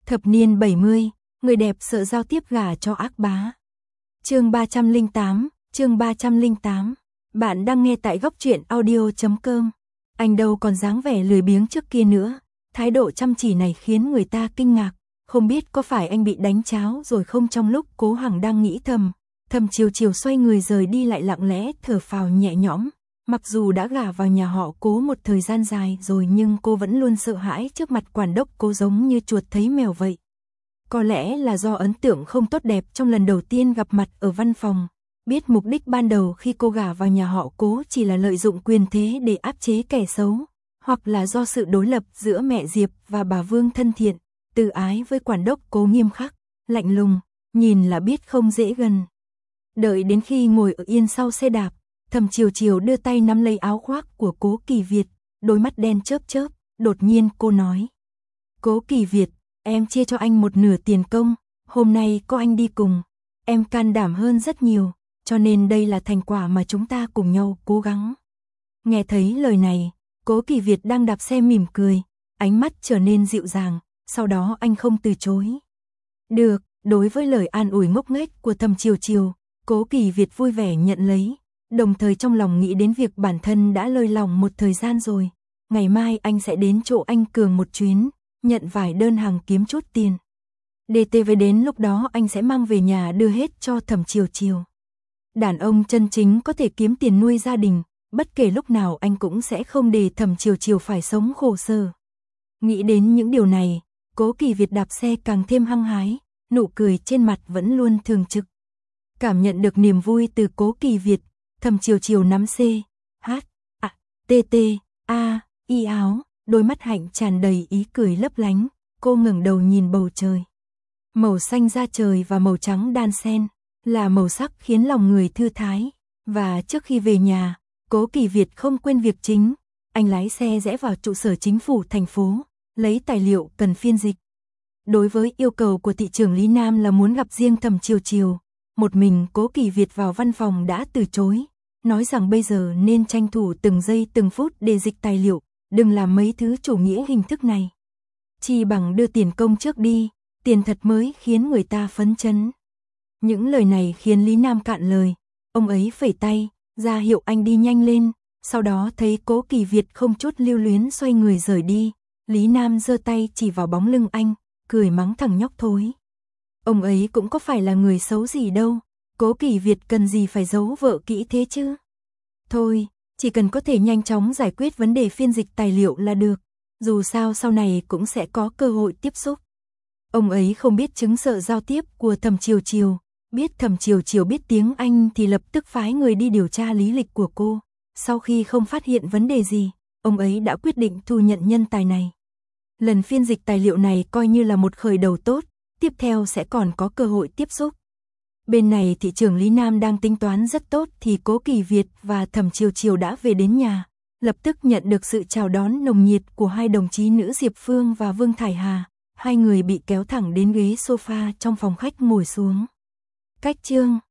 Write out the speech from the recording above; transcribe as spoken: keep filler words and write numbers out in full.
Thập niên bảy mươi, người đẹp sợ giao tiếp gả cho ác bá. Chương ba trăm lẻ tám, chương ba trăm lẻ tám. Bạn đang nghe tại góc truyện audio chấm com. Anh đâu còn dáng vẻ lười biếng trước kia nữa, thái độ chăm chỉ này khiến người ta kinh ngạc, không biết có phải anh bị đánh cháo rồi không. Trong lúc Cố Hằng đang nghĩ thầm, Thẩm Chiều Chiều xoay người rời đi lại lặng lẽ thở phào nhẹ nhõm. Mặc dù đã gả vào nhà họ Cố một thời gian dài rồi nhưng cô vẫn luôn sợ hãi trước mặt quản đốc Cố, giống như chuột thấy mèo vậy. Có lẽ là do ấn tượng không tốt đẹp trong lần đầu tiên gặp mặt ở văn phòng. Biết mục đích ban đầu khi cô gả vào nhà họ Cố chỉ là lợi dụng quyền thế để áp chế kẻ xấu, hoặc là do sự đối lập giữa mẹ Diệp và bà Vương thân thiện, từ ái với quản đốc Cố nghiêm khắc, lạnh lùng, nhìn là biết không dễ gần. Đợi đến khi ngồi ở yên sau xe đạp, Thẩm Chiều Chiều đưa tay nắm lấy áo khoác của Cố Kỳ Việt, đôi mắt đen chớp chớp, đột nhiên cô nói: "Cố Kỳ Việt, em chia cho anh một nửa tiền công, hôm nay có anh đi cùng, em can đảm hơn rất nhiều, cho nên đây là thành quả mà chúng ta cùng nhau cố gắng." Nghe thấy lời này, Cố Kỳ Việt đang đạp xe mỉm cười, ánh mắt trở nên dịu dàng, sau đó anh không từ chối. Được, đối với lời an ủi ngốc nghếch của Thẩm Chiều Chiều, Cố Kỳ Việt vui vẻ nhận lấy, đồng thời trong lòng nghĩ đến việc bản thân đã lơi lỏng một thời gian rồi. Ngày mai anh sẽ đến chỗ anh Cường một chuyến, nhận vài đơn hàng kiếm chút tiền. đê tê vê đến lúc đó anh sẽ mang về nhà đưa hết cho Thẩm Chiều Chiều. Đàn ông chân chính có thể kiếm tiền nuôi gia đình, bất kể lúc nào anh cũng sẽ không để Thẩm Chiều Chiều phải sống khổ sở. Nghĩ đến những điều này, Cố Kỳ Việt đạp xe càng thêm hăng hái, nụ cười trên mặt vẫn luôn thường trực. Cảm nhận được niềm vui từ Cố Kỳ Việt, Thẩm Chiều Chiều nắm C, H, A, T, T, A, y áo, đôi mắt hạnh tràn đầy ý cười lấp lánh, cô ngẩng đầu nhìn bầu trời. Màu xanh da trời và màu trắng đan xen, là màu sắc khiến lòng người thư thái. Và trước khi về nhà, Cố Kỳ Việt không quên việc chính, anh lái xe rẽ vào trụ sở chính phủ thành phố, lấy tài liệu cần phiên dịch. Đối với yêu cầu của thị trưởng Lý Nam là muốn gặp riêng Thẩm Chiều Chiều, một mình Cố Kỳ Việt vào văn phòng đã từ chối, nói rằng bây giờ nên tranh thủ từng giây từng phút để dịch tài liệu, đừng làm mấy thứ chủ nghĩa hình thức này. Chi bằng đưa tiền công trước đi, tiền thật mới khiến người ta phấn chấn. Những lời này khiến Lý Nam cạn lời, ông ấy phẩy tay, ra hiệu anh đi nhanh lên, sau đó thấy Cố Kỳ Việt không chút lưu luyến xoay người rời đi, Lý Nam giơ tay chỉ vào bóng lưng anh, cười mắng thằng nhóc thối. Ông ấy cũng có phải là người xấu gì đâu, Cố Kỳ Việt cần gì phải giấu vợ kỹ thế chứ. Thôi, chỉ cần có thể nhanh chóng giải quyết vấn đề phiên dịch tài liệu là được, dù sao sau này cũng sẽ có cơ hội tiếp xúc. Ông ấy không biết chứng sợ giao tiếp của Thẩm Chiều Chiều, biết Thẩm Chiều Chiều biết tiếng Anh thì lập tức phái người đi điều tra lý lịch của cô. Sau khi không phát hiện vấn đề gì, ông ấy đã quyết định thu nhận nhân tài này. Lần phiên dịch tài liệu này coi như là một khởi đầu tốt, tiếp theo sẽ còn có cơ hội tiếp xúc. Bên này thị trưởng Lý Nam đang tính toán rất tốt thì Cố Kỳ Việt và Thẩm Chiều Chiều đã về đến nhà, lập tức nhận được sự chào đón nồng nhiệt của hai đồng chí nữ Diệp Phương và Vương Thải Hà. Hai người bị kéo thẳng đến ghế sofa trong phòng khách ngồi xuống. Cách chương